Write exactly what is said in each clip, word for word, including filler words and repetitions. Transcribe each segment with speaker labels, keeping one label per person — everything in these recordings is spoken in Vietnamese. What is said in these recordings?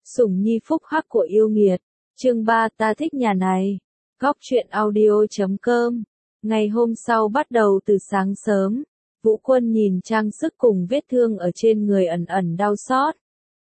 Speaker 1: Sủng nhi phúc hắc của yêu nghiệt. Chương ba ta thích nhà này. Góc truyện audio chấm com. Ngày hôm sau bắt đầu từ sáng sớm, Vũ Quân nhìn trang sức cùng vết thương ở trên người ẩn ẩn đau xót.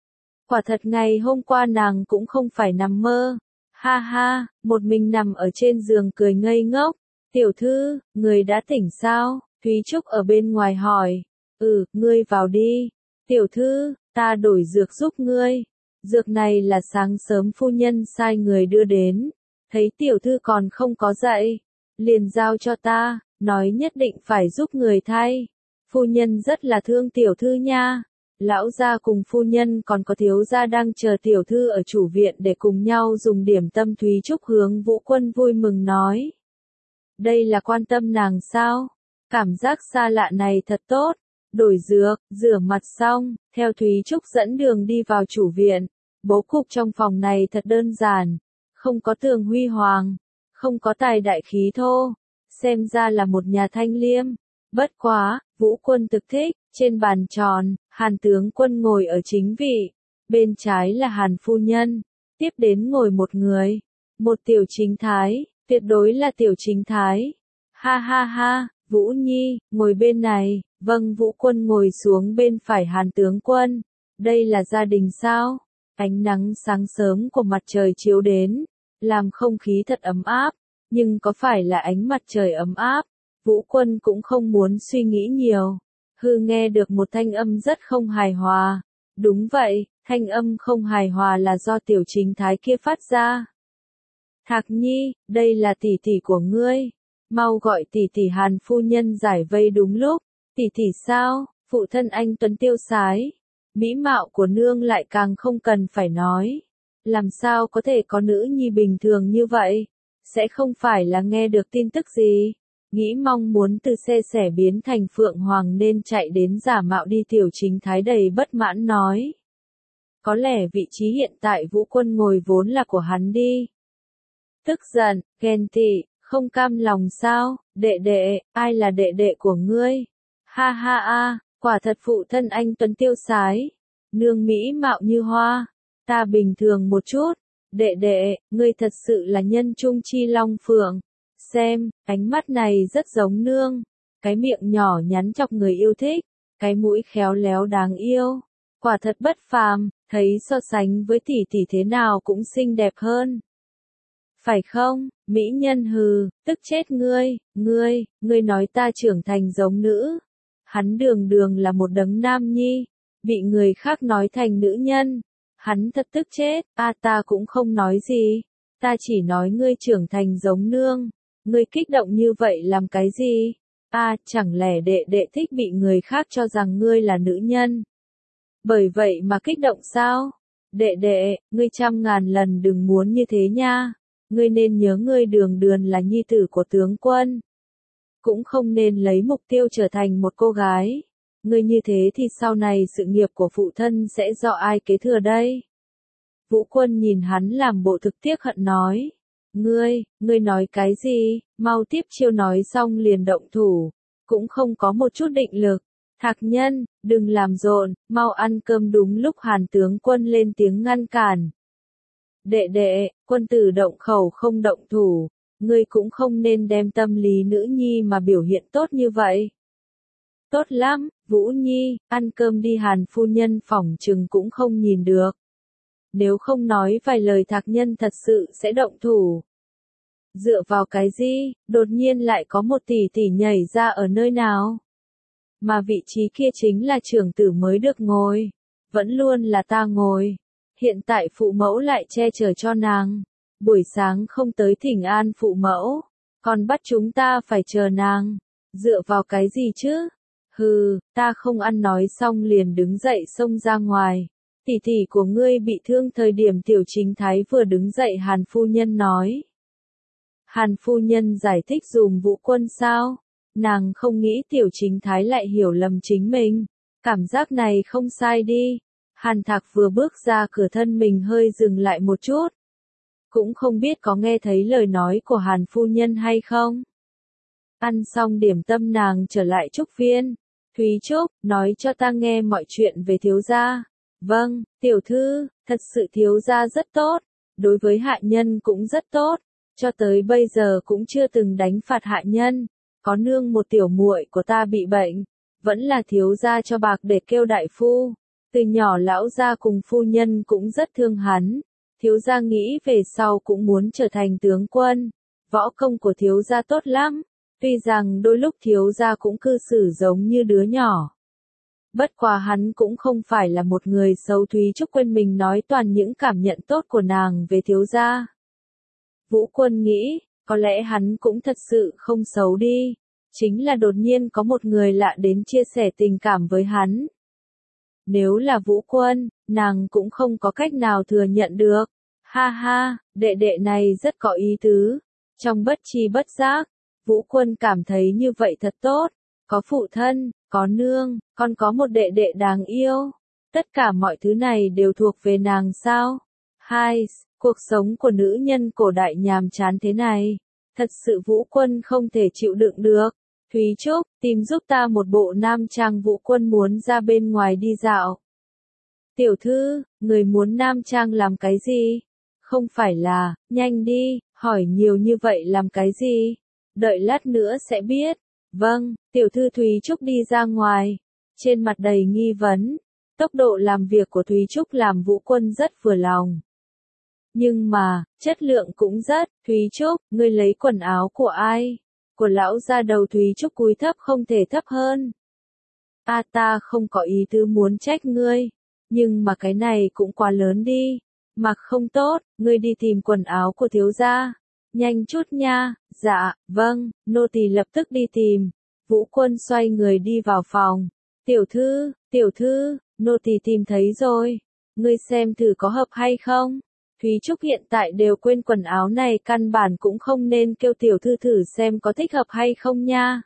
Speaker 1: Quả thật ngày hôm qua nàng cũng không phải nằm mơ. Ha ha, một mình nằm ở trên giường cười ngây ngốc. Tiểu thư, người đã tỉnh sao? Thúy Trúc ở bên ngoài hỏi. Ừ, ngươi vào đi. Tiểu thư, ta đổi dược giúp ngươi. Dược này là sáng sớm phu nhân sai người đưa đến. Thấy tiểu thư còn không có dậy, liền giao cho ta, nói nhất định phải giúp người thay. Phu nhân rất là thương tiểu thư nha. Lão gia cùng phu nhân còn có thiếu gia đang chờ tiểu thư ở chủ viện để cùng nhau dùng điểm tâm. Thúy Trúc hướng Vũ Quân vui mừng nói. Đây là quan tâm nàng sao? Cảm giác xa lạ này thật tốt. Đổi dược, rửa mặt xong, theo Thúy Trúc dẫn đường đi vào chủ viện. Bố cục trong phòng này thật đơn giản, không có tường huy hoàng, không có tài đại khí thô, xem ra là một nhà thanh liêm. Bất quá, Vũ Quân thực thích, trên bàn tròn, Hàn tướng quân ngồi ở chính vị, bên trái là Hàn phu nhân, tiếp đến ngồi một người, một tiểu chính thái, tuyệt đối là tiểu chính thái. Ha ha ha, Vũ Nhi, ngồi bên này. Vâng, Vũ Quân ngồi xuống bên phải Hàn tướng quân. Đây là gia đình sao? Ánh nắng sáng sớm của mặt trời chiếu đến, làm không khí thật ấm áp, nhưng có phải là ánh mặt trời ấm áp? Vũ Quân cũng không muốn suy nghĩ nhiều. Hư nghe được một thanh âm rất không hài hòa. Đúng vậy, thanh âm không hài hòa là do tiểu chính thái kia phát ra. Thạc Nhi, đây là tỷ tỷ của ngươi. Mau gọi tỷ tỷ. Hàn phu nhân giải vây đúng lúc. Tỷ tỷ sao? Phụ thân anh tuấn tiêu sái. Mỹ mạo của nương lại càng không cần phải nói. Làm sao có thể có nữ nhi bình thường như vậy? Sẽ không phải là nghe được tin tức gì? Nghĩ mong muốn từ xe sẻ biến thành phượng hoàng nên chạy đến giả mạo đi. Tiểu chính thái đầy bất mãn nói. Có lẽ vị trí hiện tại Vũ Quân ngồi vốn là của hắn đi. Tức giận, ghen tị, không cam lòng sao? Đệ đệ, ai là đệ đệ của ngươi? Ha ha a, quả thật phụ thân anh tuấn tiêu sái, nương mỹ mạo như hoa, ta bình thường một chút. Đệ đệ, ngươi thật sự là nhân trung chi long phượng. Xem, ánh mắt này rất giống nương, cái miệng nhỏ nhắn chọc người yêu thích, cái mũi khéo léo đáng yêu, quả thật bất phàm, thấy so sánh với tỷ tỷ thế nào cũng xinh đẹp hơn. Phải không, mỹ nhân hừ, tức chết ngươi, ngươi, ngươi nói ta trưởng thành giống nữ. Hắn đường đường là một đấng nam nhi, bị người khác nói thành nữ nhân. Hắn thật tức chết, a ta cũng không nói gì, ta chỉ nói ngươi trưởng thành giống nương. Ngươi kích động như vậy làm cái gì? A, chẳng lẽ đệ đệ thích bị người khác cho rằng ngươi là nữ nhân? Bởi vậy mà kích động sao? Đệ đệ, ngươi trăm ngàn lần đừng muốn như thế nha. Ngươi nên nhớ ngươi đường đường là nhi tử của tướng quân. Cũng không nên lấy mục tiêu trở thành một cô gái. Ngươi như thế thì sau này sự nghiệp của phụ thân sẽ do ai kế thừa đây? Vũ Quân nhìn hắn làm bộ thực tiếc hận nói. Ngươi, ngươi nói cái gì? Mau tiếp chiêu. Nói xong liền động thủ. Cũng không có một chút định lực. Thạc nhân, đừng làm rộn, mau ăn cơm. Đúng lúc Hàn tướng quân lên tiếng ngăn cản. Đệ đệ, quân tử động khẩu không động thủ. Ngươi cũng không nên đem tâm lý nữ nhi mà biểu hiện tốt như vậy. Tốt lắm, Vũ Nhi, ăn cơm đi. Hàn phu nhân phỏng chừng cũng không nhìn được. Nếu không nói vài lời Thạc nhân thật sự sẽ động thủ. Dựa vào cái gì, đột nhiên lại có một tỷ tỷ nhảy ra ở nơi nào? Mà vị trí kia chính là trưởng tử mới được ngồi. Vẫn luôn là ta ngồi. Hiện tại phụ mẫu lại che chở cho nàng. Buổi sáng không tới thỉnh an phụ mẫu, còn bắt chúng ta phải chờ nàng. Dựa vào cái gì chứ? Hừ, ta không ăn. Nói xong liền đứng dậy xông ra ngoài. Tỷ tỷ của ngươi bị thương. Thời điểm tiểu chính thái vừa đứng dậy Hàn phu nhân nói. Hàn phu nhân giải thích dùm Vũ Quân sao? Nàng không nghĩ tiểu chính thái lại hiểu lầm chính mình. Cảm giác này không sai đi. Hàn Thạc vừa bước ra cửa thân mình hơi dừng lại một chút. Cũng không biết có nghe thấy lời nói của Hàn phu nhân hay không? Ăn xong điểm tâm nàng trở lại Trúc Viên. Thúy Trúc, nói cho ta nghe mọi chuyện về thiếu gia. Vâng, tiểu thư, Thật sự thiếu gia rất tốt, đối với hạ nhân cũng rất tốt, cho tới bây giờ cũng chưa từng đánh phạt hạ nhân, có nương một tiểu muội của ta bị bệnh, vẫn là thiếu gia cho bạc để kêu đại phu, từ nhỏ lão gia cùng phu nhân cũng rất thương hắn, thiếu gia nghĩ về sau cũng muốn trở thành tướng quân, võ công của thiếu gia tốt lắm, tuy rằng đôi lúc thiếu gia cũng cư xử giống như đứa nhỏ. Bất quá hắn cũng không phải là một người xấu. Thúy Trúc quên mình nói toàn những cảm nhận tốt của nàng về thiếu gia. Vũ Quân nghĩ, có lẽ hắn cũng thật sự không xấu đi, chính là đột nhiên có một người lạ đến chia sẻ tình cảm với hắn. Nếu là Vũ Quân, nàng cũng không có cách nào thừa nhận được. Ha ha, đệ đệ này rất có ý tứ. Trong bất tri bất giác, Vũ Quân cảm thấy như vậy thật tốt. Có phụ thân, có nương, còn có một đệ đệ đáng yêu. Tất cả mọi thứ này đều thuộc về nàng sao? Hai, cuộc sống của nữ nhân cổ đại nhàm chán thế này. Thật sự Vũ Quân không thể chịu đựng được. Thúy Trúc, tìm giúp ta một bộ nam trang. Vũ Quân muốn ra bên ngoài đi dạo. Tiểu thư, người muốn nam trang làm cái gì? Không phải là, nhanh đi, hỏi nhiều như vậy làm cái gì? Đợi lát nữa sẽ biết. Vâng, tiểu thư Thúy Trúc đi ra ngoài, trên mặt đầy nghi vấn. Tốc độ làm việc của Thúy Trúc làm Vũ Quân rất vừa lòng. Nhưng mà, chất lượng cũng rất. Thúy Trúc, ngươi lấy quần áo của ai? Của lão gia. Đầu Thúy Trúc cúi thấp không thể thấp hơn. A ta không có ý tứ muốn trách ngươi, nhưng mà cái này cũng quá lớn đi. Mặc không tốt, ngươi đi tìm quần áo của thiếu gia. Nhanh chút nha. Dạ, vâng, nô tỳ lập tức đi tìm. Vũ Quân xoay người đi vào phòng. Tiểu thư, tiểu thư, nô tỳ tìm thấy rồi. Ngươi xem thử có hợp hay không? Thúy Trúc hiện tại đều quên quần áo này, căn bản cũng không nên kêu tiểu thư thử xem có thích hợp hay không nha.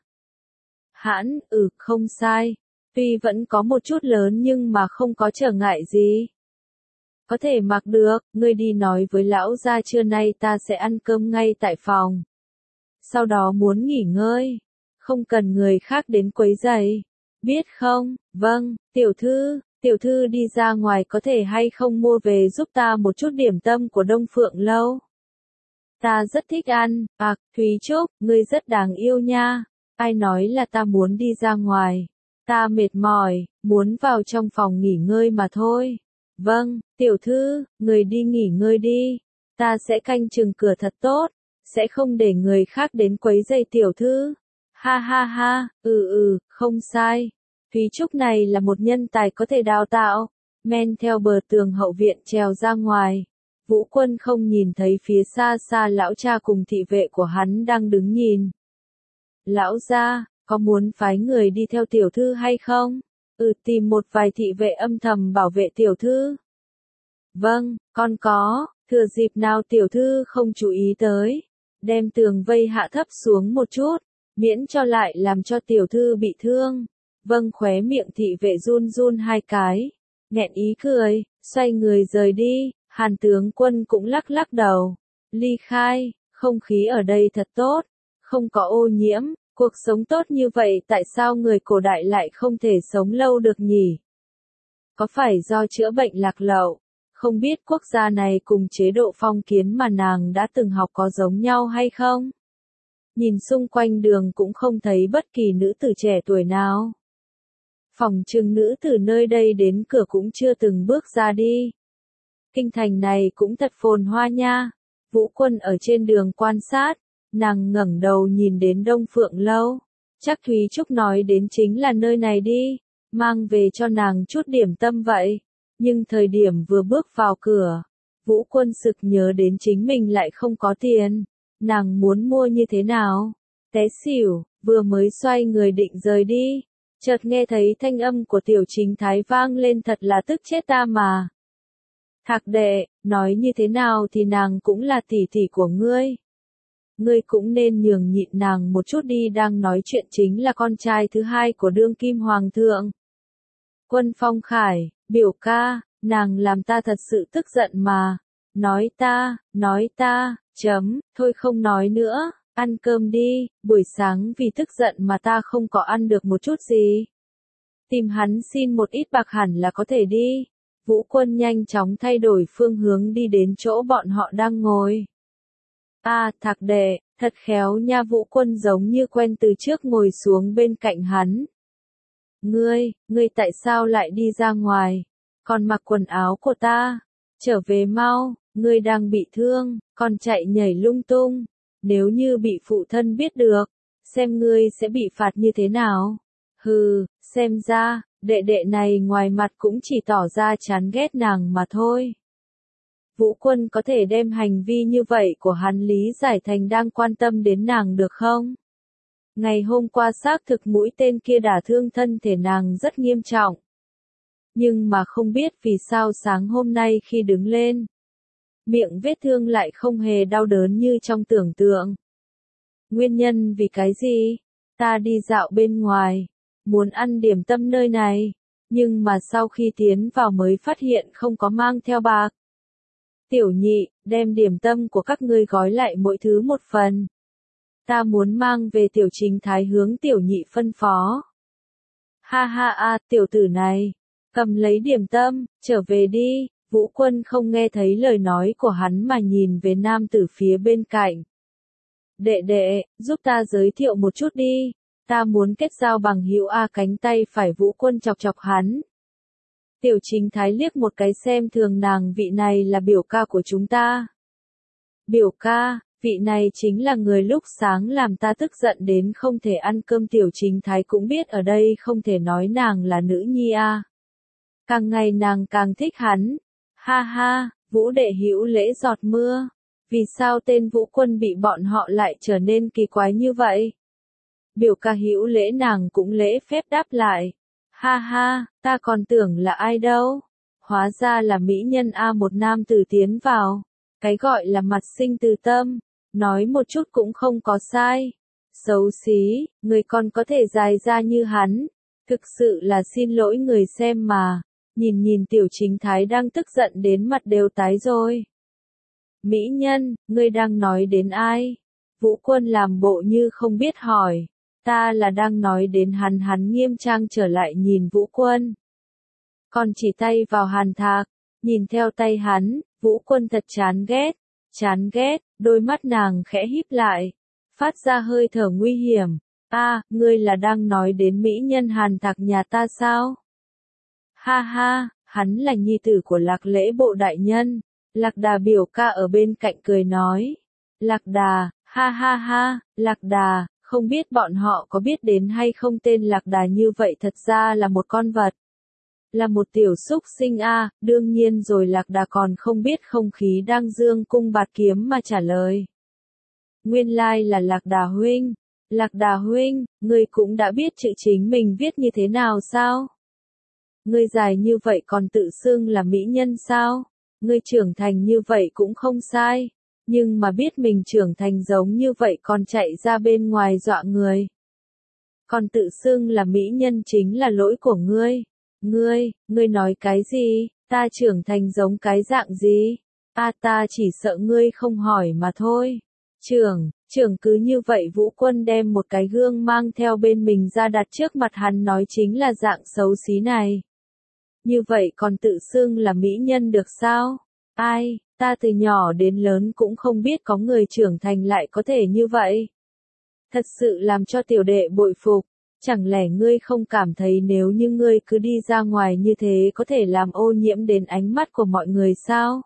Speaker 1: Hãn, ừ, không sai. Tuy vẫn có một chút lớn nhưng mà không có trở ngại gì. Có thể mặc được, ngươi đi nói với lão gia trưa nay ta sẽ ăn cơm ngay tại phòng. Sau đó muốn nghỉ ngơi, không cần người khác đến quấy rầy. Biết không? Vâng, tiểu thư, tiểu thư đi ra ngoài có thể hay không mua về giúp ta một chút điểm tâm của Đông Phượng Lâu? Ta rất thích ăn. À, Thúy Trúc, ngươi rất đáng yêu nha. Ai nói là ta muốn đi ra ngoài? Ta mệt mỏi, muốn vào trong phòng nghỉ ngơi mà thôi. Vâng, tiểu thư, người đi nghỉ ngơi đi. Ta sẽ canh chừng cửa thật tốt, sẽ không để người khác đến quấy rầy tiểu thư. Ha ha ha, ừ ừ, không sai. Thúy Trúc này là một nhân tài có thể đào tạo. Men theo bờ tường hậu viện trèo ra ngoài. Vũ Quân không nhìn thấy phía xa xa lão cha cùng thị vệ của hắn đang đứng nhìn. Lão gia, có muốn phái người đi theo tiểu thư hay không? Ừ, tìm một vài thị vệ âm thầm bảo vệ tiểu thư. Vâng, con có, thừa dịp nào tiểu thư không chú ý tới, đem tường vây hạ thấp xuống một chút, miễn cho lại làm cho tiểu thư bị thương. Vâng, khóe miệng thị vệ run run hai cái, nghẹn ý cười, xoay người rời đi. Hàn tướng quân cũng lắc lắc đầu, ly khai. Không khí ở đây thật tốt, không có ô nhiễm. Cuộc sống tốt như vậy tại sao người cổ đại lại không thể sống lâu được nhỉ? Có phải do chữa bệnh lạc lậu? Không biết quốc gia này cùng chế độ phong kiến mà nàng đã từng học có giống nhau hay không? Nhìn xung quanh đường cũng không thấy bất kỳ nữ tử trẻ tuổi nào. Phòng trừng nữ tử nơi đây đến cửa cũng chưa từng bước ra đi. Kinh thành này cũng thật phồn hoa nha. Vũ Quân ở trên đường quan sát. Nàng ngẩng đầu nhìn đến Đông Phượng Lâu. Chắc Thúy Trúc nói đến chính là nơi này đi. Mang về cho nàng chút điểm tâm vậy. Nhưng thời điểm vừa bước vào cửa, Vũ Quân sực nhớ đến chính mình lại không có tiền. Nàng muốn mua như thế nào? Té xỉu, vừa mới xoay người định rời đi. Chợt nghe thấy thanh âm của Tiểu Chính Thái vang lên, thật là tức chết ta mà. Thạc đệ, nói như thế nào thì nàng cũng là tỷ tỷ của ngươi. Ngươi cũng nên nhường nhịn nàng một chút đi, đang nói chuyện chính là con trai thứ hai của đương kim hoàng thượng. Quân Phong Khải, biểu ca, nàng làm ta thật sự tức giận mà. Nói ta, nói ta, chấm, thôi không nói nữa, ăn cơm đi, buổi sáng vì tức giận mà ta không có ăn được một chút gì. Tìm hắn xin một ít bạc hẳn là có thể đi. Vũ Quân nhanh chóng thay đổi phương hướng đi đến chỗ bọn họ đang ngồi. À, Thạc đệ, thật khéo nha. Vũ Quân giống như quen từ trước ngồi xuống bên cạnh hắn. Ngươi, ngươi tại sao lại đi ra ngoài? Còn mặc quần áo của ta? Trở về mau, ngươi đang bị thương, còn chạy nhảy lung tung. Nếu như bị phụ thân biết được, xem ngươi sẽ bị phạt như thế nào? Hừ, xem ra, đệ đệ này ngoài mặt cũng chỉ tỏ ra chán ghét nàng mà thôi. Vũ Quân có thể đem hành vi như vậy của hắn lý giải thành đang quan tâm đến nàng được không? Ngày hôm qua xác thực mũi tên kia đả thương thân thể nàng rất nghiêm trọng. Nhưng mà không biết vì sao sáng hôm nay khi đứng lên, miệng vết thương lại không hề đau đớn như trong tưởng tượng. Nguyên nhân vì cái gì? Ta đi dạo bên ngoài, muốn ăn điểm tâm nơi này, nhưng mà sau khi tiến vào mới phát hiện không có mang theo bạc. Tiểu nhị, đem điểm tâm của các ngươi gói lại mỗi thứ một phần. Ta muốn mang về. Tiểu Chính Thái hướng tiểu nhị phân phó. Ha ha a, tiểu tử này, cầm lấy điểm tâm, trở về đi. Vũ Quân không nghe thấy lời nói của hắn mà nhìn về nam tử phía bên cạnh. Đệ đệ, giúp ta giới thiệu một chút đi. Ta muốn kết giao bằng hữu. A, cánh tay phải Vũ Quân chọc chọc hắn. Tiểu Chính Thái liếc một cái xem thường nàng. Vị này là biểu ca của chúng ta. Biểu ca, vị này chính là người lúc sáng làm ta tức giận đến không thể ăn cơm. Tiểu Chính Thái cũng biết ở đây không thể nói nàng là nữ nhi a. Càng ngày nàng càng thích hắn. Ha ha, Vũ đệ hữu lễ giọt mưa. Vì sao tên Vũ Quân bị bọn họ lại trở nên kỳ quái như vậy? Biểu ca hữu lễ, nàng cũng lễ phép đáp lại. Ha ha, ta còn tưởng là ai đâu. Hóa ra là mỹ nhân a. Một nam tử tiến vào. Cái gọi là mặt sinh từ tâm, nói một chút cũng không có sai. Xấu xí, người còn có thể dài ra như hắn. Thực sự là xin lỗi người xem mà. Nhìn nhìn Tiểu Chính Thái đang tức giận đến mặt đều tái rồi. Mỹ nhân, ngươi đang nói đến ai? Vũ Quân làm bộ như không biết hỏi. Ta là đang nói đến hắn. Hắn nghiêm trang trở lại nhìn Vũ Quân. Còn chỉ tay vào Hàn Thạc. Nhìn theo tay hắn, Vũ Quân thật chán ghét. Chán ghét, đôi mắt nàng khẽ híp lại. Phát ra hơi thở nguy hiểm. A, ngươi là đang nói đến mỹ nhân Hàn Thạc nhà ta sao? Ha ha, hắn là nhi tử của Lạc Lễ Bộ đại nhân. Lạc Đà biểu ca ở bên cạnh cười nói. Lạc Đà, ha ha ha, Lạc Đà, không biết bọn họ có biết đến hay không, tên Lạc Đà như vậy thật ra là một con vật. Là một tiểu súc sinh a. À, đương nhiên rồi. Lạc Đà còn không biết không khí đang dương cung bạt kiếm mà trả lời. Nguyên lai là Lạc Đà huynh. Lạc Đà huynh, ngươi cũng đã biết chữ chính mình viết như thế nào sao? Ngươi dài như vậy còn tự xưng là mỹ nhân sao? Ngươi trưởng thành như vậy cũng không sai. Nhưng mà biết mình trưởng thành giống như vậy còn chạy ra bên ngoài dọa người. Còn tự xưng là mỹ nhân chính là lỗi của ngươi. Ngươi, ngươi nói cái gì? Ta trưởng thành giống cái dạng gì? A, ta chỉ sợ ngươi không hỏi mà thôi. Trưởng, trưởng cứ như vậy. Vũ Quân đem một cái gương mang theo bên mình ra đặt trước mặt hắn, nói chính là dạng xấu xí này. Như vậy còn tự xưng là mỹ nhân được sao? Ai, ta từ nhỏ đến lớn cũng không biết có người trưởng thành lại có thể như vậy. Thật sự làm cho tiểu đệ bội phục. Chẳng lẽ ngươi không cảm thấy nếu như ngươi cứ đi ra ngoài như thế có thể làm ô nhiễm đến ánh mắt của mọi người sao?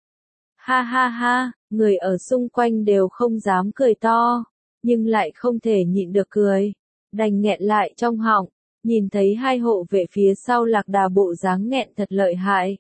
Speaker 1: Ha ha ha, người ở xung quanh đều không dám cười to, nhưng lại không thể nhịn được cười. Đành nghẹn lại trong họng, nhìn thấy hai hộ vệ phía sau Lạc Đà bộ dáng nghẹn thật lợi hại.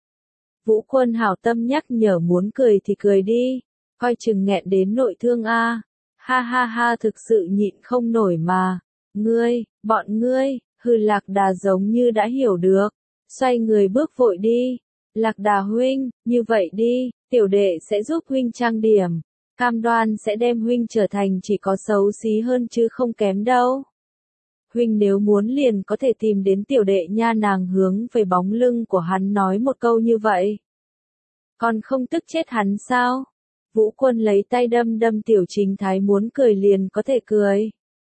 Speaker 1: Vũ Quân hảo tâm nhắc nhở, muốn cười thì cười đi, coi chừng nghẹn đến nội thương a. Ha ha ha, thực sự nhịn không nổi mà. Ngươi, bọn ngươi, hừ. Lạc Đà giống như đã hiểu được, xoay người bước vội đi. Lạc Đà huynh, như vậy đi, tiểu đệ sẽ giúp huynh trang điểm, cam đoan sẽ đem huynh trở thành chỉ có xấu xí hơn chứ không kém đâu. Huynh nếu muốn liền có thể tìm đến tiểu đệ nha. Nàng hướng về bóng lưng của hắn nói một câu như vậy. Còn không tức chết hắn sao? Vũ Quân lấy tay đâm đâm Tiểu Chính Thái, muốn cười liền có thể cười.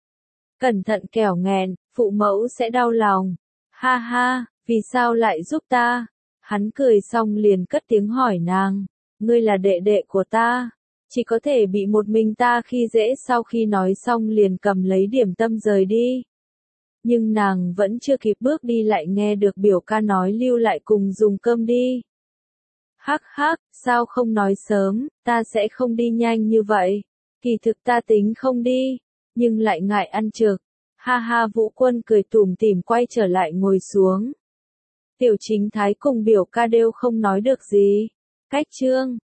Speaker 1: Cẩn thận kẻo nghẹn, phụ mẫu sẽ đau lòng. Ha ha, vì sao lại giúp ta? Hắn cười xong liền cất tiếng hỏi nàng, ngươi là đệ đệ của ta, chỉ có thể bị một mình ta khi dễ. Sau khi nói xong liền cầm lấy điểm tâm rời đi. Nhưng nàng vẫn chưa kịp bước đi lại nghe được biểu ca nói lưu lại cùng dùng cơm đi. Hắc hắc, sao không nói sớm, ta sẽ không đi nhanh như vậy. Kỳ thực ta tính không đi, nhưng lại ngại ăn trực. Ha ha, Vũ Quân cười tủm tỉm quay trở lại ngồi xuống. Tiểu Chính Thái cùng biểu ca đều không nói được gì. Cách chương